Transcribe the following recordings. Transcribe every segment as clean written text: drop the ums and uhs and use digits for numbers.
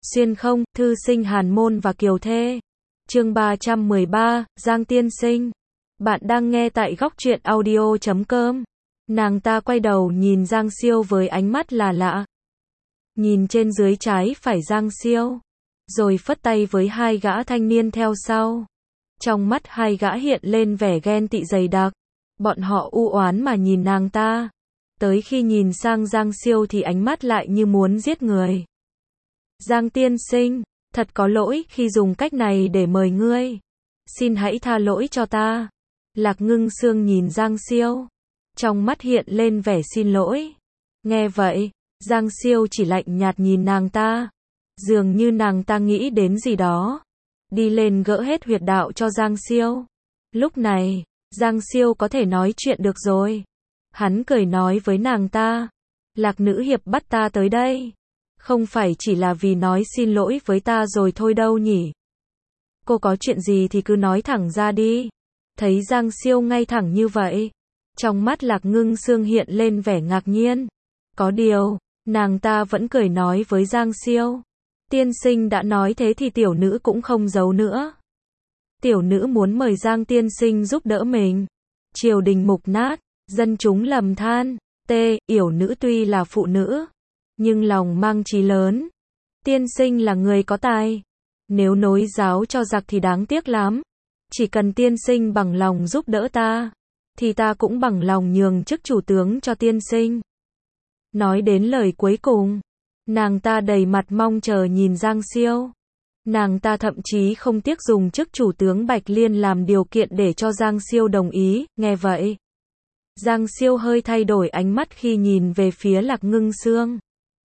Xuyên không, thư sinh Hàn Môn và Kiều Thê. Chương 313, Giang Tiên Sinh. Bạn đang nghe tại góc truyện audio.com. Nàng ta quay đầu nhìn Giang Siêu với ánh mắt là lạ. Nhìn trên dưới trái phải Giang Siêu, rồi phất tay với hai gã thanh niên theo sau. Trong mắt hai gã hiện lên vẻ ghen tị dày đặc. Bọn họ u oán mà nhìn nàng ta. Tới khi nhìn sang Giang Siêu thì ánh mắt lại như muốn giết người. Giang tiên sinh, thật có lỗi khi dùng cách này để mời ngươi. Xin hãy tha lỗi cho ta. Lạc Ngưng Sương nhìn Giang Siêu, trong mắt hiện lên vẻ xin lỗi. Nghe vậy, Giang Siêu chỉ lạnh nhạt nhìn nàng ta. Dường như nàng ta nghĩ đến gì đó. Đi lên gỡ hết huyệt đạo cho Giang Siêu. Lúc này, Giang Siêu có thể nói chuyện được rồi. Hắn cười nói với nàng ta. Lạc nữ hiệp bắt ta tới đây. Không phải chỉ là vì nói xin lỗi với ta rồi thôi đâu nhỉ. Cô có chuyện gì thì cứ nói thẳng ra đi. Thấy Giang Siêu ngay thẳng như vậy, trong mắt Lạc Ngưng Sương hiện lên vẻ ngạc nhiên. Có điều, nàng ta vẫn cười nói với Giang Siêu. Tiên sinh đã nói thế thì tiểu nữ cũng không giấu nữa. Tiểu nữ muốn mời Giang tiên sinh giúp đỡ mình. Triều đình mục nát, dân chúng lầm than. Yểu nữ tuy là phụ nữ, nhưng lòng mang chí lớn. Tiên sinh là người có tài. Nếu nối giáo cho giặc thì đáng tiếc lắm. Chỉ cần tiên sinh bằng lòng giúp đỡ ta, thì ta cũng bằng lòng nhường chức chủ tướng cho tiên sinh. Nói đến lời cuối cùng, nàng ta đầy mặt mong chờ nhìn Giang Siêu. Nàng ta thậm chí không tiếc dùng chức chủ tướng Bạch Liên làm điều kiện để cho Giang Siêu đồng ý. Nghe vậy, Giang Siêu hơi thay đổi ánh mắt khi nhìn về phía Lạc Ngưng Sương.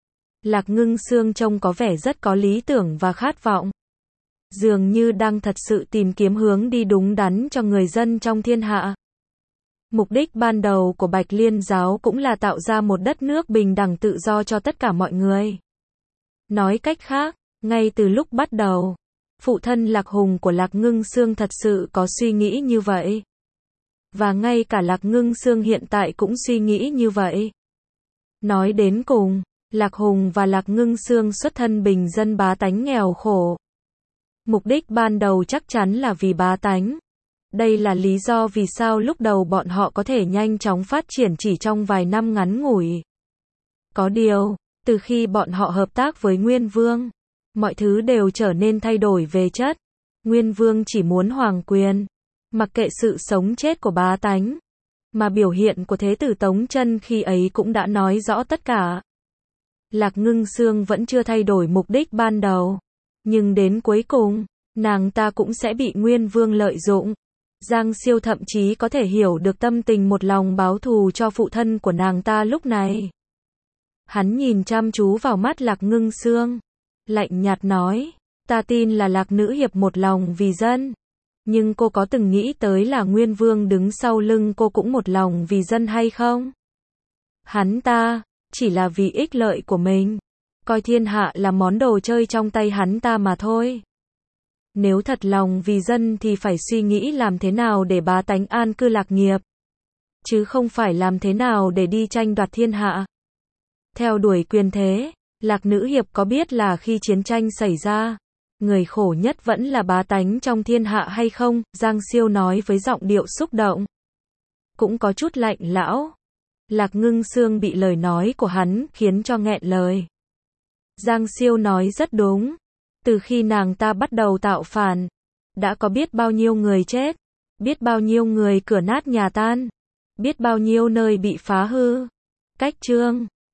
Lạc Ngưng Sương trông có vẻ rất có lý tưởng và khát vọng. Dường như đang thật sự tìm kiếm hướng đi đúng đắn cho người dân trong thiên hạ. Mục đích ban đầu của Bạch Liên giáo cũng là tạo ra một đất nước bình đẳng tự do cho tất cả mọi người. Nói cách khác, ngay từ lúc bắt đầu, phụ thân Lạc Hùng của Lạc Ngưng Sương thật sự có suy nghĩ như vậy. Và ngay cả Lạc Ngưng Sương hiện tại cũng suy nghĩ như vậy. Nói đến cùng, Lạc Hùng và Lạc Ngưng Sương xuất thân bình dân bá tánh nghèo khổ. Mục đích ban đầu chắc chắn là vì bá tánh. Đây là lý do vì sao lúc đầu bọn họ có thể nhanh chóng phát triển chỉ trong vài năm ngắn ngủi. Có điều, từ khi bọn họ hợp tác với Nguyên Vương, mọi thứ đều trở nên thay đổi về chất. Nguyên Vương chỉ muốn hoàng quyền, mặc kệ sự sống chết của bá tánh. Mà biểu hiện của Thế tử Tống Trân khi ấy cũng đã nói rõ tất cả. Lạc Ngưng Sương vẫn chưa thay đổi mục đích ban đầu. Nhưng đến cuối cùng, nàng ta cũng sẽ bị Nguyên Vương lợi dụng. Giang Siêu thậm chí có thể hiểu được tâm tình một lòng báo thù cho phụ thân của nàng ta lúc này. Hắn nhìn chăm chú vào mắt Lạc Ngưng Sương, lạnh nhạt nói, ta tin là Lạc nữ hiệp một lòng vì dân. Nhưng cô có từng nghĩ tới là Nguyên Vương đứng sau lưng cô cũng một lòng vì dân hay không? Hắn ta, chỉ là vì ích lợi của mình. Coi thiên hạ là món đồ chơi trong tay hắn ta mà thôi. Nếu thật lòng vì dân thì phải suy nghĩ làm thế nào để bá tánh an cư lạc nghiệp. Chứ không phải làm thế nào để đi tranh đoạt thiên hạ. Theo đuổi quyền thế, Lạc nữ hiệp có biết là khi chiến tranh xảy ra, người khổ nhất vẫn là bá tánh trong thiên hạ hay không? Giang Siêu nói với giọng điệu xúc động. Cũng có chút lạnh lão. Lạc Ngưng Sương bị lời nói của hắn khiến cho nghẹn lời. Giang Siêu nói rất đúng. Từ khi nàng ta bắt đầu tạo phản, đã có biết bao nhiêu người chết, biết bao nhiêu người cửa nát nhà tan, biết bao nhiêu nơi bị phá hư. Cách chương